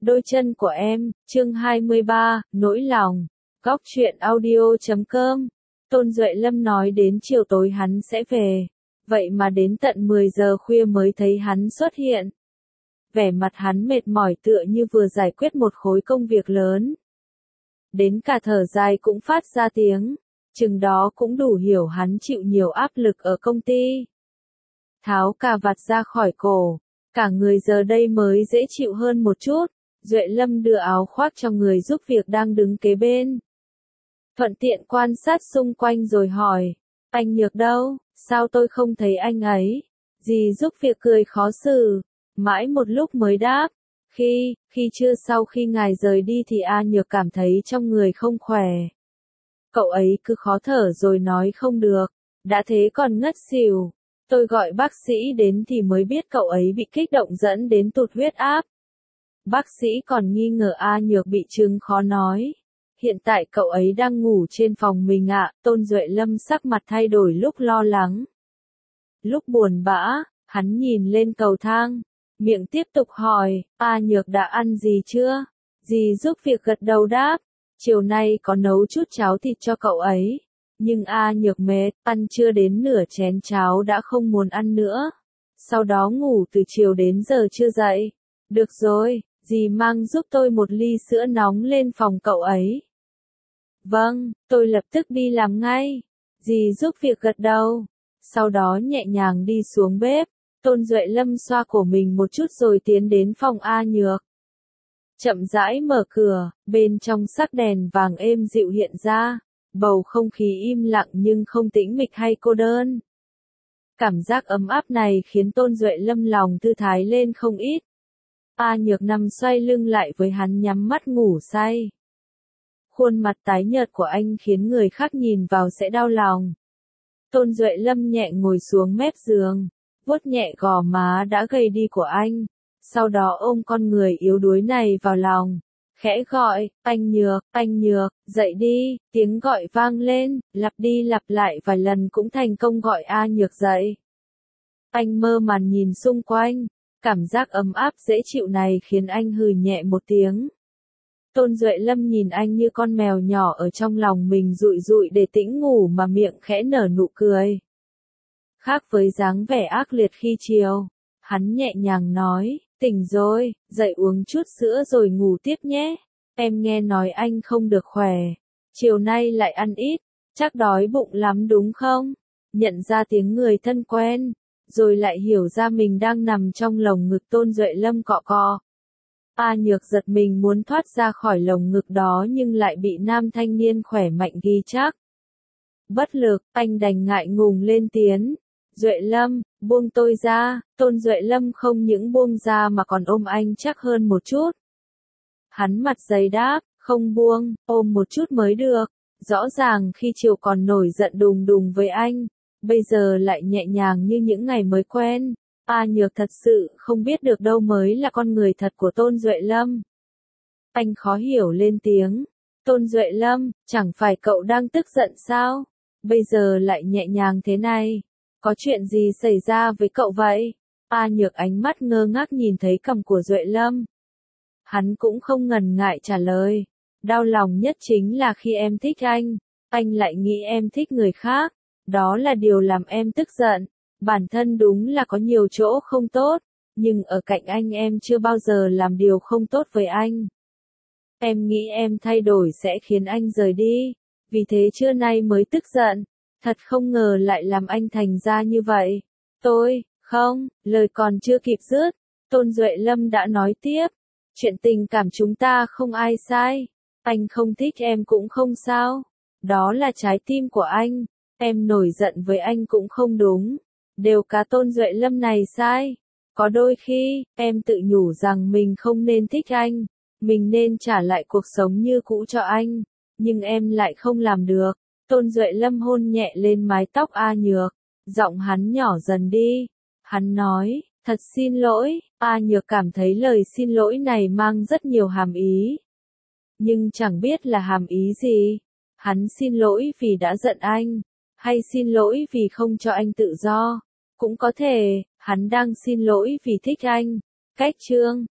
Đôi chân của em, chương 23, nỗi lòng. Góc truyện audio.com. Tôn Duệ Lâm nói đến chiều tối hắn sẽ về. Vậy mà đến tận 10 giờ khuya mới thấy hắn xuất hiện. Vẻ mặt hắn mệt mỏi tựa như vừa giải quyết một khối công việc lớn. Đến cả thở dài cũng phát ra tiếng. Chừng đó cũng đủ hiểu hắn chịu nhiều áp lực ở công ty. Tháo cà vạt ra khỏi cổ. Cả người giờ đây mới dễ chịu hơn một chút. Duệ Lâm đưa áo khoác cho người giúp việc đang đứng kế bên. Thuận tiện quan sát xung quanh rồi hỏi. Anh Nhược đâu, sao tôi không thấy anh ấy? Dì giúp việc cười khó xử. Mãi một lúc mới đáp. Khi chưa sau khi ngài rời đi thì A Nhược cảm thấy trong người không khỏe. Cậu ấy cứ khó thở rồi nói không được. Đã thế còn ngất xỉu. Tôi gọi bác sĩ đến thì mới biết cậu ấy bị kích động dẫn đến tụt huyết áp. Bác sĩ còn nghi ngờ A Nhược bị chứng khó nói. Hiện tại cậu ấy đang ngủ trên phòng mình ạ. Tôn Duệ Lâm sắc mặt thay đổi lúc lo lắng. Lúc buồn bã, hắn nhìn lên cầu thang. Miệng tiếp tục hỏi, A Nhược đã ăn gì chưa? Dì giúp việc gật đầu đáp. Chiều nay có nấu chút cháo thịt cho cậu ấy. Nhưng A Nhược mệt, ăn chưa đến nửa chén cháo đã không muốn ăn nữa. Sau đó ngủ từ chiều đến giờ chưa dậy. Được rồi, dì mang giúp tôi một ly sữa nóng lên phòng cậu ấy. Vâng, tôi lập tức đi làm ngay. Dì giúp việc gật đầu. Sau đó nhẹ nhàng đi xuống bếp. Tôn Duệ Lâm xoa cổ mình một chút rồi tiến đến phòng A Nhược. Chậm rãi mở cửa, bên trong sắc đèn vàng êm dịu hiện ra. Bầu không khí im lặng nhưng không tĩnh mịch hay cô đơn. Cảm giác ấm áp này khiến Tôn Duệ Lâm lòng thư thái lên không ít. A Nhược nằm xoay lưng lại với hắn nhắm mắt ngủ say. Khuôn mặt tái nhợt của anh khiến người khác nhìn vào sẽ đau lòng. Tôn Duệ Lâm nhẹ ngồi xuống mép giường, vuốt nhẹ gò má đã gầy đi của anh, sau đó ôm con người yếu đuối này vào lòng, khẽ gọi, anh Nhược, dậy đi, tiếng gọi vang lên, lặp đi lặp lại vài lần cũng thành công gọi A Nhược dậy. Anh mơ màng nhìn xung quanh, cảm giác ấm áp dễ chịu này khiến anh hừ nhẹ một tiếng. Tôn Duệ Lâm nhìn anh như con mèo nhỏ ở trong lòng mình dụi dụi để tĩnh ngủ mà miệng khẽ nở nụ cười. Khác với dáng vẻ ác liệt khi chiều, hắn nhẹ nhàng nói, tỉnh rồi, dậy uống chút sữa rồi ngủ tiếp nhé. Em nghe nói anh không được khỏe, chiều nay lại ăn ít, chắc đói bụng lắm đúng không? Nhận ra tiếng người thân quen, rồi lại hiểu ra mình đang nằm trong lồng ngực Tôn Duệ Lâm cọ cọ. A Nhược giật mình muốn thoát ra khỏi lồng ngực đó nhưng lại bị nam thanh niên khỏe mạnh ghi chắc. Bất lực, anh đành ngại ngùng lên tiếng. Duệ Lâm, buông tôi ra. Tôn Duệ Lâm không những buông ra mà còn ôm anh chắc hơn một chút. Hắn mặt dày đáp, không buông, ôm một chút mới được. Rõ ràng khi chiều còn nổi giận đùng đùng với anh, bây giờ lại nhẹ nhàng như những ngày mới quen. A Nhược thật sự không biết được đâu mới là con người thật của Tôn Duệ Lâm. Anh khó hiểu lên tiếng. Tôn Duệ Lâm, chẳng phải cậu đang tức giận sao? Bây giờ lại nhẹ nhàng thế này. Có chuyện gì xảy ra với cậu vậy? A Nhược ánh mắt ngơ ngác nhìn thấy cằm của Duệ Lâm. Hắn cũng không ngần ngại trả lời. Đau lòng nhất chính là khi em thích anh lại nghĩ em thích người khác. Đó là điều làm em tức giận. Bản thân đúng là có nhiều chỗ không tốt, nhưng ở cạnh anh em chưa bao giờ làm điều không tốt với anh. Em nghĩ em thay đổi sẽ khiến anh rời đi, vì thế trưa nay mới tức giận. Thật không ngờ lại làm anh thành ra như vậy. Lời còn chưa kịp dứt, Tôn Duệ Lâm đã nói tiếp. Chuyện tình cảm chúng ta không ai sai. Anh không thích em cũng không sao. Đó là trái tim của anh. Em nổi giận với anh cũng không đúng. Đều cả Tôn Duệ Lâm này sai. Có đôi khi, em tự nhủ rằng mình không nên thích anh. Mình nên trả lại cuộc sống như cũ cho anh. Nhưng em lại không làm được. Tôn Duệ Lâm hôn nhẹ lên mái tóc A Nhược. Giọng hắn nhỏ dần đi. Hắn nói, thật xin lỗi. A Nhược cảm thấy lời xin lỗi này mang rất nhiều hàm ý. Nhưng chẳng biết là hàm ý gì. Hắn xin lỗi vì đã giận anh. Hay xin lỗi vì không cho anh tự do. Cũng có thể, hắn đang xin lỗi vì thích anh. Cách chương